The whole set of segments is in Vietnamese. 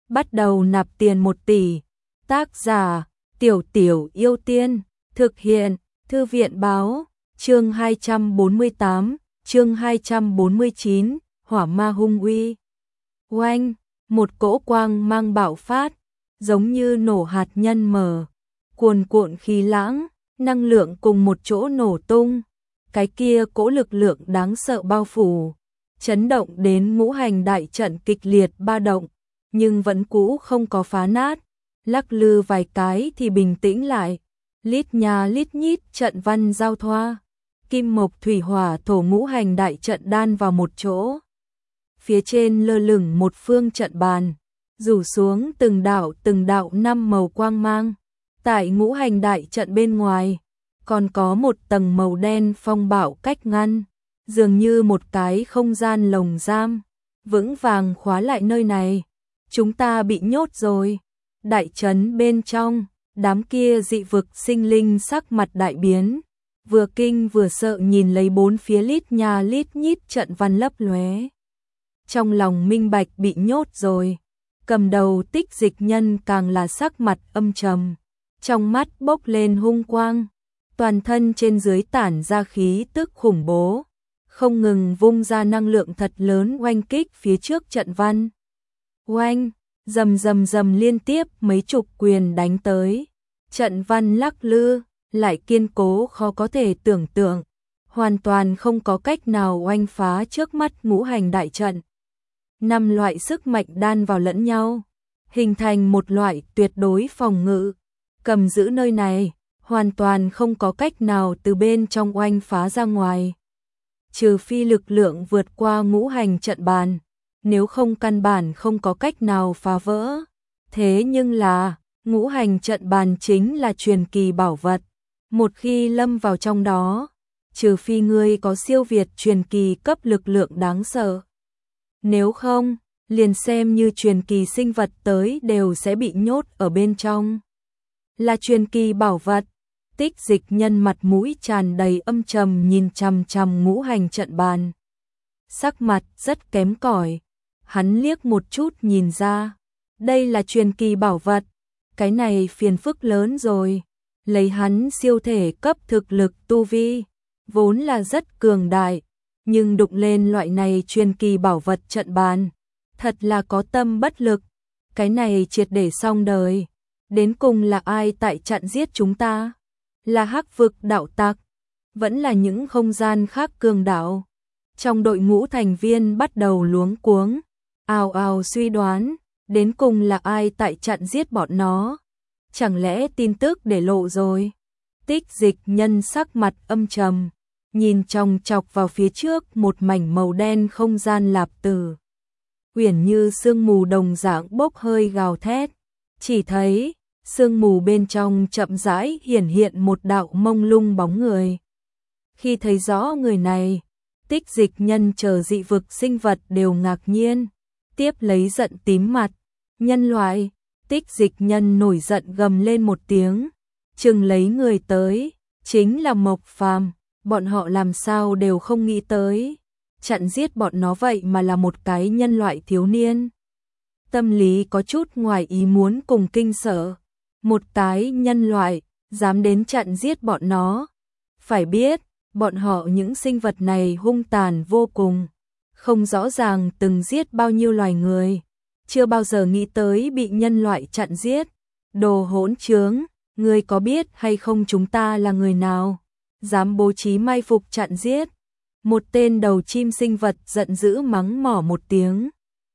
bắt đầu nạp tiền 1 tỷ. Tác giả Tiểu Tiểu Yêu Tiên. Thực hiện Thư viện báo. Chương 248, chương 249, Hỏa Ma Hung Uy. Oanh, một cỗ quang mang bạo phát, giống như nổ hạt nhân mở, cuồn cuộn khí lãng, năng lượng cùng một chỗ nổ tung. Cái kia cỗ lực lượng đáng sợ bao phủ, chấn động đến ngũ hành đại trận kịch liệt ba động, nhưng vẫn cũ không có phá nát, lắc lư vài cái thì bình tĩnh lại. Lít nhà lít nhít trận văn giao thoa, kim mộc thủy hỏa thổ ngũ hành đại trận đan vào một chỗ. Phía trên lơ lửng một phương trận bàn, rủ xuống từng đạo 5 màu quang mang. Tại ngũ hành đại trận bên ngoài, còn có một tầng màu đen phong bạo cách ngăn, dường như một cái không gian lồng giam, vững vàng khóa lại nơi này. Chúng ta bị nhốt rồi. Đại trấn bên trong, đám kia dị vực sinh linh sắc mặt đại biến, vừa kinh vừa sợ nhìn lấy bốn phía lít nhà lít nhít trận văn lấp lóe. Trong lòng minh bạch bị nhốt rồi, cầm đầu Tích Dịch Nhân càng là sắc mặt âm trầm, trong mắt bốc lên hung quang, toàn thân trên dưới tản ra khí tức khủng bố, không ngừng vung ra năng lượng thật lớn oanh kích phía trước trận văn. Oanh, rầm rầm rầm liên tiếp mấy chục quyền đánh tới, trận văn lắc lư, lại kiên cố khó có thể tưởng tượng, hoàn toàn không có cách nào oanh phá trước mắt ngũ hành đại trận. 5 loại sức mạnh đan vào lẫn nhau, hình thành một loại tuyệt đối phòng ngự, cầm giữ nơi này, hoàn toàn không có cách nào từ bên trong oanh phá ra ngoài. Trừ phi lực lượng vượt qua ngũ hành trận bàn, nếu không căn bản không có cách nào phá vỡ. Thế nhưng là, ngũ hành trận bàn chính là truyền kỳ bảo vật, một khi lâm vào trong đó, trừ phi ngươi có siêu việt truyền kỳ cấp lực lượng đáng sợ. Nếu không, liền xem như truyền kỳ sinh vật tới đều sẽ bị nhốt ở bên trong. Là truyền kỳ bảo vật. Tích Dịch Nhân mặt mũi tràn đầy âm trầm nhìn chằm chằm ngũ hành trận bàn. Sắc mặt rất kém cỏi. Hắn liếc một chút nhìn ra, đây là truyền kỳ bảo vật, cái này phiền phức lớn rồi. Lấy hắn siêu thể cấp thực lực tu vi, vốn là rất cường đại, nhưng đụng lên loại này truyền kỳ bảo vật trận bàn, thật là có tâm bất lực. Cái này triệt để xong đời. Đến cùng là ai tại chặn giết chúng ta? Là Hắc vực đạo tặc, vẫn là những không gian khác cường đạo? Trong đội ngũ thành viên bắt đầu luống cuống, ào ào suy đoán, đến cùng là ai tại chặn giết bọn nó? Chẳng lẽ tin tức để lộ rồi? Tích Dịch Nhân sắc mặt âm trầm, nhìn chòng chọc vào phía trước một mảnh màu đen không gian lạp tử. Uyển như sương mù đồng dạng bốc hơi gào thét, chỉ thấy sương mù bên trong chậm rãi hiển hiện một đạo mông lung bóng người. Khi thấy rõ người này, Tích Dịch Nhân chờ dị vực sinh vật đều ngạc nhiên, tiếp lấy giận tím mặt. Nhân loại. Tích Dịch Nhân nổi giận gầm lên một tiếng, chừng lấy người tới, chính là Mộc Phàm. Bọn họ làm sao đều không nghĩ tới, chặn giết bọn nó vậy mà là một cái nhân loại thiếu niên. Tâm lý có chút ngoài ý muốn cùng kinh sợ, một cái nhân loại dám đến chặn giết bọn nó. Phải biết, bọn họ những sinh vật này hung tàn vô cùng, không rõ ràng từng giết bao nhiêu loài người, chưa bao giờ nghĩ tới bị nhân loại chặn giết. Đồ hỗn trướng, ngươi có biết hay không chúng ta là người nào? Dám bố trí mai phục chặn giết. Một tên đầu chim sinh vật giận dữ mắng mỏ một tiếng.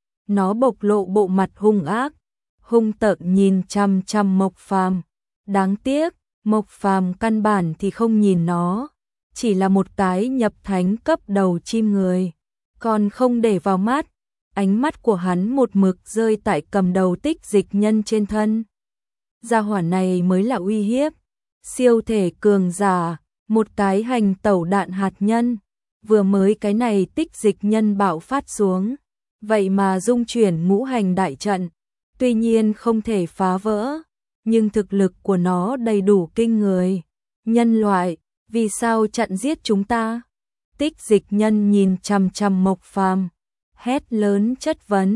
Nó bộc lộ bộ mặt hung ác, hung tợn nhìn chằm chằm Mộc Phàm. Đáng tiếc, Mộc Phàm căn bản thì không nhìn nó, chỉ là một cái nhập thánh cấp đầu chim người, còn không để vào mắt. Ánh mắt của hắn một mực rơi tại cầm đầu Tích Dịch Nhân trên thân. Gia hỏa này mới là uy hiếp, siêu thể cường giả, một cái hành tẩu đạn hạt nhân. Vừa mới cái này Tích Dịch Nhân bạo phát xuống, vậy mà dung chuyển ngũ hành đại trận, tuy nhiên không thể phá vỡ, nhưng thực lực của nó đầy đủ kinh người. Nhân loại, vì sao chặn giết chúng ta? Tích Dịch Nhân nhìn chằm chằm Mộc Phàm, hét lớn chất vấn.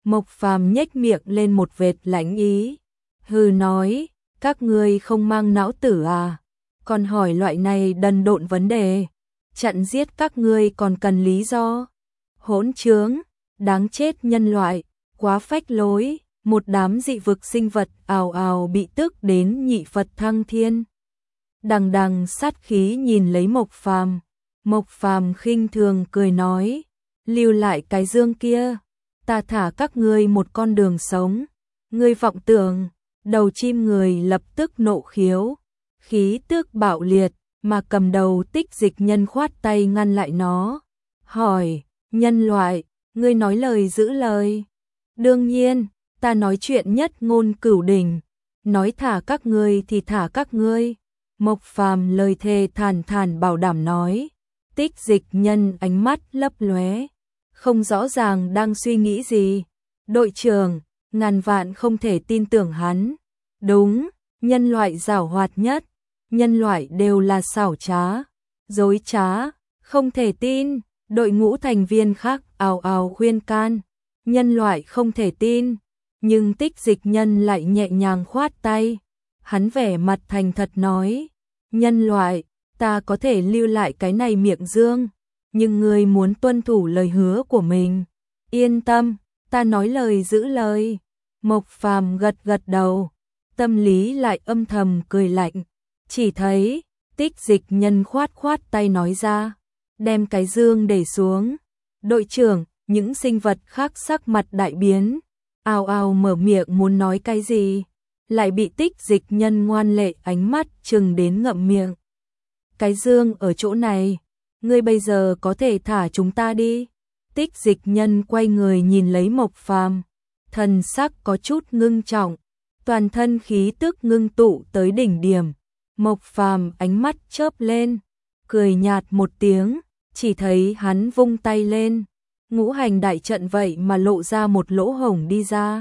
Mộc Phàm nhếch miệng lên một vệt lãnh ý, hừ nói, các ngươi không mang não tử à, còn hỏi loại này đần độn vấn đề, chặn giết các ngươi còn cần lý do. Hỗn trướng, đáng chết nhân loại, quá phách lối, một đám dị vực sinh vật ào ào bị tức đến nhị Phật thăng thiên. Đằng đằng sát khí nhìn lấy Mộc Phàm. Mộc Phàm khinh thường cười nói, lưu lại cái dương kia, ta thả các ngươi một con đường sống. Ngươi vọng tưởng, đầu chim người lập tức nộ khiếu, khí tức bạo liệt, mà cầm đầu Tích Dịch Nhân khoát tay ngăn lại nó, hỏi, nhân loại, ngươi nói lời giữ lời. Đương nhiên, ta nói chuyện nhất ngôn cửu đỉnh, nói thả các ngươi thì thả các ngươi. Mộc Phàm lời thề thản thản bảo đảm nói. Tích Dịch Nhân ánh mắt lấp lóe, không rõ ràng đang suy nghĩ gì. Đội trưởng, ngàn vạn không thể tin tưởng hắn. Đúng, nhân loại giảo hoạt nhất, nhân loại đều là xảo trá, dối trá, không thể tin. Đội ngũ thành viên khác ào ào khuyên can, nhân loại không thể tin, nhưng Tích Dịch Nhân lại nhẹ nhàng khoát tay. Hắn vẻ mặt thành thật nói, nhân loại, ta có thể lưu lại cái này miệng dương, nhưng ngươi muốn tuân thủ lời hứa của mình. Yên tâm, ta nói lời giữ lời. Mộc Phàm gật gật đầu, tâm lý lại âm thầm cười lạnh, chỉ thấy Tích Dịch Nhân khoát khoát tay nói ra, đem cái dương để xuống. Đội trưởng, những sinh vật khác sắc mặt đại biến, ào ào mở miệng muốn nói cái gì, lại bị Tích Dịch Nhân ngoan lệ ánh mắt chừng đến ngậm miệng. Cái dương ở chỗ này, ngươi bây giờ có thể thả chúng ta đi. Tích Dịch Nhân quay người nhìn lấy Mộc Phàm, thần sắc có chút ngưng trọng, toàn thân khí tức ngưng tụ tới đỉnh điểm. Mộc Phàm ánh mắt chớp lên, cười nhạt một tiếng, chỉ thấy hắn vung tay lên, ngũ hành đại trận vậy mà lộ ra một lỗ hổng đi ra.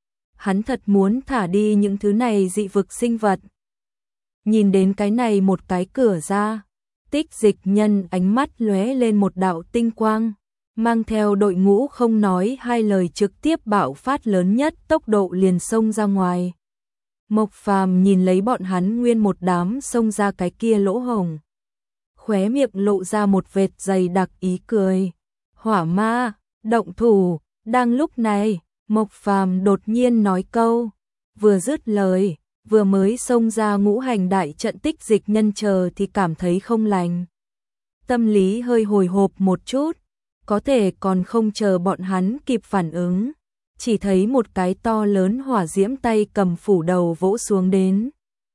Hắn thật muốn thả đi những thứ này dị vực sinh vật. Nhìn đến cái này một cái cửa ra, Tích Dịch Nhân ánh mắt lóe lên một đạo tinh quang, mang theo đội ngũ không nói hai lời trực tiếp bạo phát lớn nhất tốc độ liền xông ra ngoài. Mộc Phàm nhìn lấy bọn hắn nguyên một đám xông ra cái kia lỗ hổng, khóe miệng lộ ra một vệt dày đặc ý cười. Hỏa ma, động thủ. Đang lúc này, Mộc Phàm đột nhiên nói câu, vừa dứt lời, vừa mới xông ra ngũ hành đại trận Tích Dịch Nhân chờ thì cảm thấy không lành. Tâm lý hơi hồi hộp một chút, có thể còn không chờ bọn hắn kịp phản ứng, chỉ thấy một cái to lớn hỏa diễm tay cầm phủ đầu vỗ xuống đến.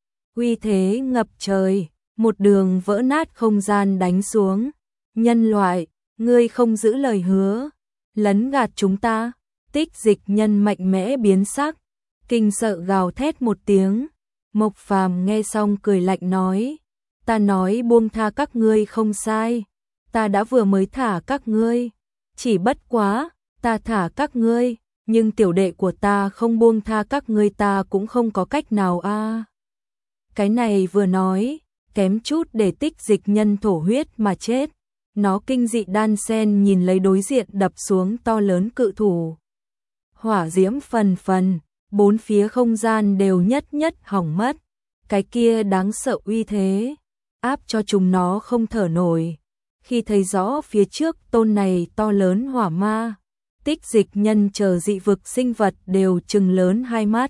Uy thế ngập trời, một đường vỡ nát không gian đánh xuống. Nhân loại, ngươi không giữ lời hứa, lấn gạt chúng ta. Tích Dịch Nhân mạnh mẽ biến sắc, kinh sợ gào thét một tiếng. Mộc Phàm nghe xong cười lạnh nói, ta nói buông tha các ngươi không sai, ta đã vừa mới thả các ngươi, chỉ bất quá, ta thả các ngươi, nhưng tiểu đệ của ta không buông tha các ngươi ta cũng không có cách nào a. Cái này vừa nói, kém chút để Tích Dịch Nhân thổ huyết mà chết. Nó kinh dị đan sen nhìn lấy đối diện đập xuống to lớn cự thủ. Hỏa diễm phần phần, bốn phía không gian đều nhất nhất hỏng mất. Cái kia đáng sợ uy thế, áp cho chúng nó không thở nổi. Khi thấy rõ phía trước tôn này to lớn hỏa ma, Tích Dịch Nhân chờ dị vực sinh vật đều trừng lớn hai mắt,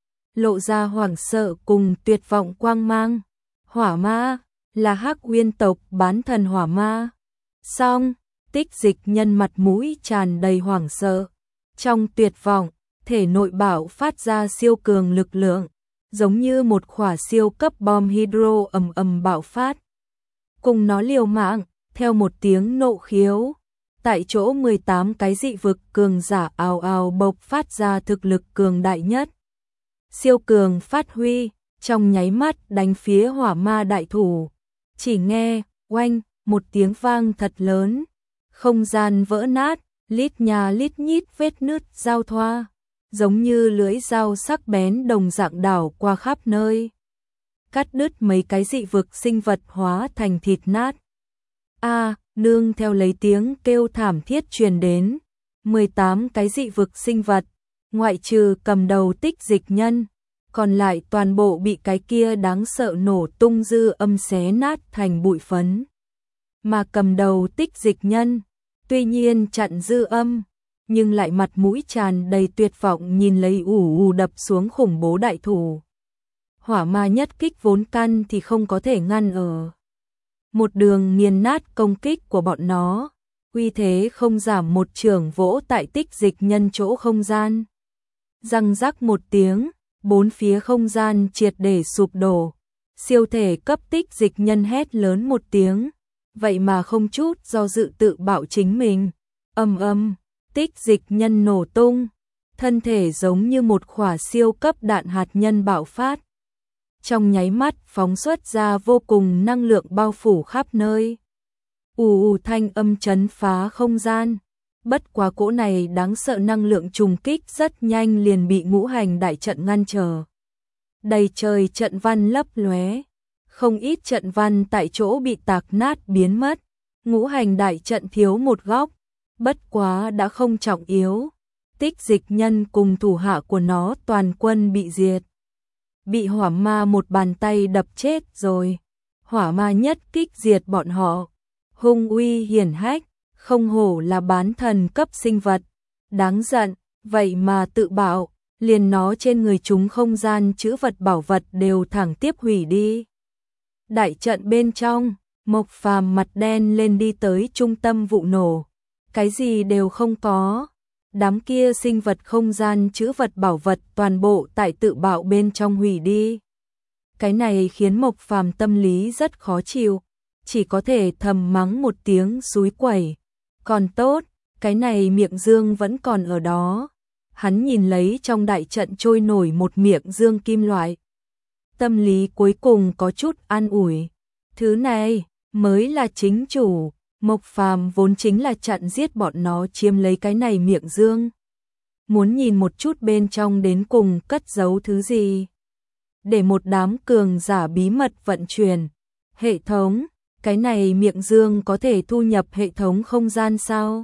lộ ra hoảng sợ cùng tuyệt vọng quang mang. Hỏa ma là Hắc Uyên tộc bán thần hỏa ma. Xong, Tích Dịch Nhân mặt mũi tràn đầy hoảng sợ, trong tuyệt vọng, thể nội bạo phát ra siêu cường lực lượng, giống như một quả siêu cấp bom hydro ầm ầm bạo phát. Cùng nó liều mạng, theo một tiếng nộ khiếu, tại chỗ 18 cái dị vực cường giả ào ào bộc phát ra thực lực cường đại nhất. Siêu cường phát huy, trong nháy mắt đánh phía hỏa ma đại thủ. Chỉ nghe, oanh, một tiếng vang thật lớn, không gian vỡ nát, lít nhà lít nhít vết nứt giao thoa, giống như lưỡi dao sắc bén đồng dạng đảo qua khắp nơi, cắt đứt mấy cái dị vực sinh vật hóa thành thịt nát. A, nương theo lấy tiếng kêu thảm thiết truyền đến, 18 cái dị vực sinh vật, ngoại trừ cầm đầu Tích Dịch Nhân, còn lại toàn bộ bị cái kia đáng sợ nổ tung dư âm xé nát thành bụi phấn. Mà cầm đầu Tích Dịch Nhân, tuy nhiên chặn dư âm, nhưng lại mặt mũi tràn đầy tuyệt vọng nhìn lấy ù đập xuống khủng bố đại thủ. Hỏa ma nhất kích vốn căn thì không có thể ngăn ở một đường nghiền nát công kích của bọn nó, uy thế không giảm một chưởng vỗ tại Tích Dịch Nhân chỗ không gian. Răng rắc một tiếng, bốn phía không gian triệt để sụp đổ, siêu thể cấp Tích Dịch Nhân hét lớn một tiếng, vậy mà không chút do dự tự bạo chính mình. Ầm, Tích Dịch Nhân nổ tung, thân thể giống như một quả siêu cấp đạn hạt nhân bạo phát. Trong nháy mắt phóng xuất ra vô cùng năng lượng bao phủ khắp nơi. Thanh âm chấn phá không gian. Bất quá cỗ này đáng sợ năng lượng trùng kích rất nhanh liền bị ngũ hành đại trận ngăn trở. Đầy trời trận văn lấp lóe, không ít trận văn tại chỗ bị tạc nát biến mất. Ngũ hành đại trận thiếu một góc, bất quá đã không trọng yếu. Tích Dịch Nhân cùng thủ hạ của nó toàn quân bị diệt. Bị hỏa ma một bàn tay đập chết rồi. Hỏa ma nhất kích diệt bọn họ. Hung uy hiển hách, không hổ là bán thần cấp sinh vật. Đáng giận, vậy mà tự bạo, liền nó trên người chúng không gian chữ vật bảo vật đều thẳng tiếp hủy đi. Đại trận bên trong, Mộc Phàm mặt đen lên đi tới trung tâm vụ nổ. Cái gì đều không có. Đám kia sinh vật không gian chữ vật bảo vật toàn bộ tại tự bạo bên trong hủy đi. Cái này khiến Mộc Phàm tâm lý rất khó chịu, chỉ có thể thầm mắng một tiếng xúi quẩy. Còn tốt, cái này miệng dương vẫn còn ở đó. Hắn nhìn lấy trong đại trận trôi nổi một miệng dương kim loại. Tâm lý cuối cùng có chút an ủi. Thứ này mới là chính chủ. Mộc Phàm vốn chính là chặn giết bọn nó chiếm lấy cái này miệng dương. Muốn nhìn một chút bên trong đến cùng cất giấu thứ gì. Để một đám cường giả bí mật vận chuyển. Hệ thống, cái này miệng dương có thể thu nhập hệ thống không gian sao?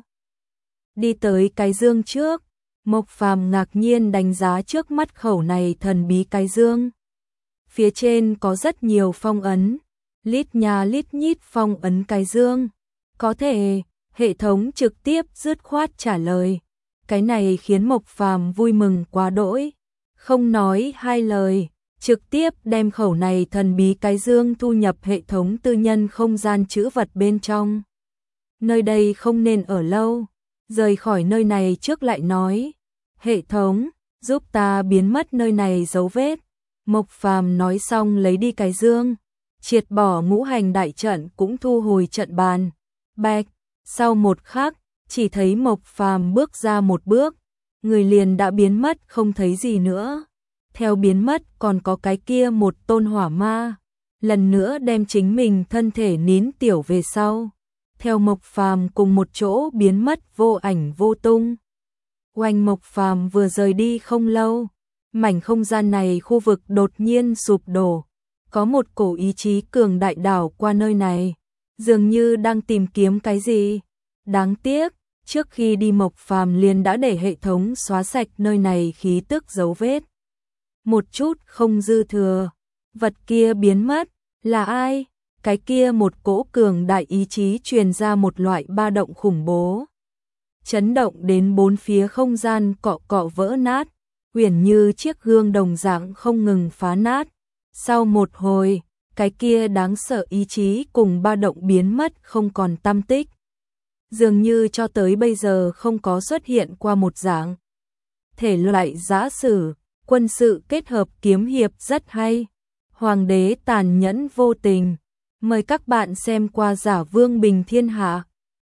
Đi tới cái dương trước, Mộc Phàm ngạc nhiên đánh giá trước mắt khẩu này thần bí cái dương. Phía trên có rất nhiều phong ấn, lít nha lít nhít phong ấn cái dương. Có thể, hệ thống trực tiếp dứt khoát trả lời. Cái này khiến Mộc Phàm vui mừng quá đỗi. Không nói hai lời, trực tiếp đem khẩu này thần bí cái dương thu nhập hệ thống tư nhân không gian chữ vật bên trong. Nơi đây không nên ở lâu, rời khỏi nơi này trước lại nói. Hệ thống, giúp ta biến mất nơi này dấu vết. Mộc Phàm nói xong lấy đi cái dương, triệt bỏ ngũ hành đại trận cũng thu hồi trận bàn. Bạch, sau một khắc, chỉ thấy Mộc Phàm bước ra một bước, người liền đã biến mất không thấy gì nữa. Theo biến mất còn có cái kia một tôn hỏa ma, lần nữa đem chính mình thân thể nín tiểu về sau. Theo Mộc Phàm cùng một chỗ biến mất vô ảnh vô tung. Oanh, Mộc Phàm vừa rời đi không lâu, mảnh không gian này khu vực đột nhiên sụp đổ. Có một cổ ý chí cường đại đảo qua nơi này, dường như đang tìm kiếm cái gì. Đáng tiếc, trước khi đi Mộc Phàm liền đã để hệ thống xóa sạch nơi này khí tức dấu vết. Một chút không dư thừa. Vật kia biến mất, là ai? Cái kia một cỗ cường đại ý chí truyền ra một loại ba động khủng bố. Chấn động đến bốn phía không gian cọ cọ vỡ nát, uyển như chiếc gương đồng dạng không ngừng phá nát. Sau một hồi, cái kia đáng sợ ý chí cùng ba động biến mất không còn tăm tích. Dường như cho tới bây giờ không có xuất hiện qua một dạng. Thể loại giã sử, quân sự kết hợp kiếm hiệp rất hay. Hoàng đế tàn nhẫn vô tình. Mời các bạn xem qua Giả Vương Bình Thiên Hạ.